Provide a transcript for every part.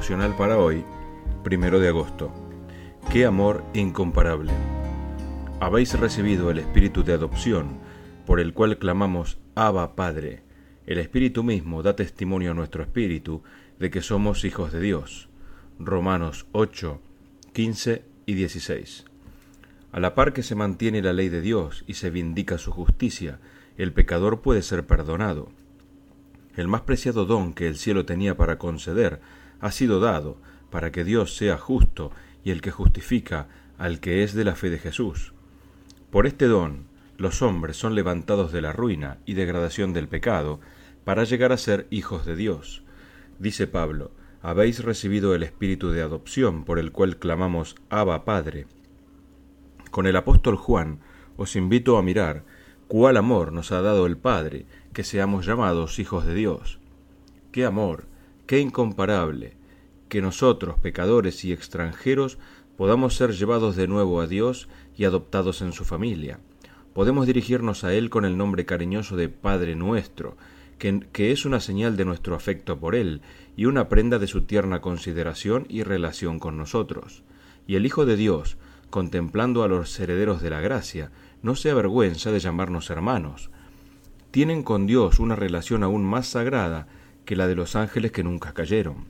devocional para hoy, 1 de agosto. ¡Qué amor incomparable! Habéis recibido el Espíritu de adopción, por el cual clamamos Abba, Padre. El Espíritu mismo da testimonio a nuestro espíritu de que somos hijos de Dios. Romanos 8, 15 y 16. A la par que se mantiene la ley de Dios y se vindica su justicia, el pecador puede ser perdonado. El más preciado don que el cielo tenía para conceder ha sido dado para que Dios sea justo y el que justifica al que es de la fe de Jesús. Por este don, los hombres son levantados de la ruina y degradación del pecado para llegar a ser hijos de Dios. Dice Pablo: habéis recibido el Espíritu de adopción por el cual clamamos Abba, Padre. Con el apóstol Juan os invito a mirar cuál amor nos ha dado el Padre, que seamos llamados hijos de Dios. ¡Qué amor, qué incomparable! Que nosotros, pecadores y extranjeros, podamos ser llevados de nuevo a Dios y adoptados en su familia. Podemos dirigirnos a Él con el nombre cariñoso de Padre nuestro, que es una señal de nuestro afecto por Él y una prenda de su tierna consideración y relación con nosotros. Y el Hijo de Dios, contemplando a los herederos de la gracia, no se avergüenza de llamarnos hermanos. Tienen con Dios una relación aún más sagrada que la de los ángeles que nunca cayeron.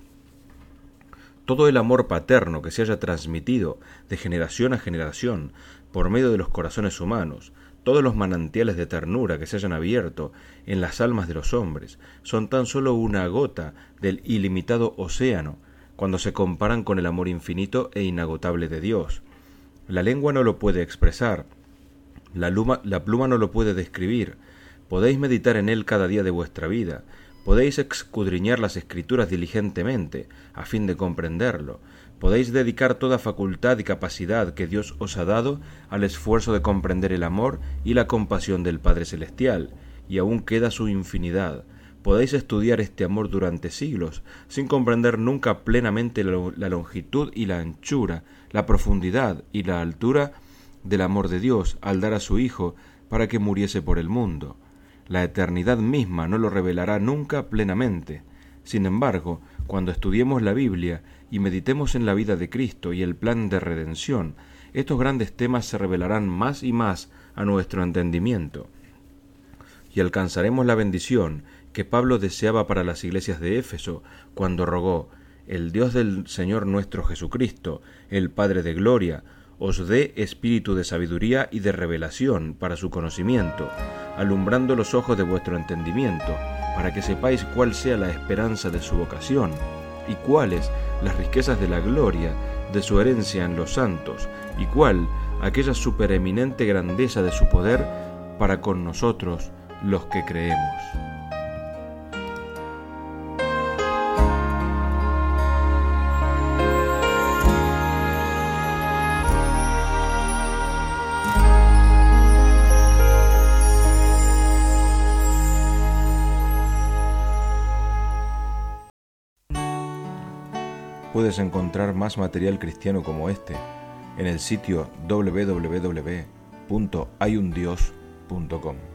Todo el amor paterno que se haya transmitido de generación a generación por medio de los corazones humanos, todos los manantiales de ternura que se hayan abierto en las almas de los hombres, son tan solo una gota del ilimitado océano cuando se comparan con el amor infinito e inagotable de Dios. La lengua no lo puede expresar, la pluma no lo puede describir. Podéis meditar en él cada día de vuestra vida, podéis escudriñar las Escrituras diligentemente, a fin de comprenderlo, podéis dedicar toda facultad y capacidad que Dios os ha dado al esfuerzo de comprender el amor y la compasión del Padre Celestial, y aún queda su infinidad. Podéis estudiar este amor durante siglos, sin comprender nunca plenamente la longitud y la anchura, la profundidad y la altura del amor de Dios al dar a su Hijo para que muriese por el mundo. La eternidad misma no lo revelará nunca plenamente. Sin embargo, cuando estudiemos la Biblia y meditemos en la vida de Cristo y el plan de redención, estos grandes temas se revelarán más y más a nuestro entendimiento. Y alcanzaremos la bendición que Pablo deseaba para las iglesias de Éfeso cuando rogó: el Dios del Señor nuestro Jesucristo, el Padre de gloria, os dé espíritu de sabiduría y de revelación para su conocimiento, alumbrando los ojos de vuestro entendimiento, para que sepáis cuál sea la esperanza de su vocación, y cuáles las riquezas de la gloria de su herencia en los santos, y cuál aquella supereminente grandeza de su poder para con nosotros los que creemos. Puedes encontrar más material cristiano como este en el sitio www.hayundios.com.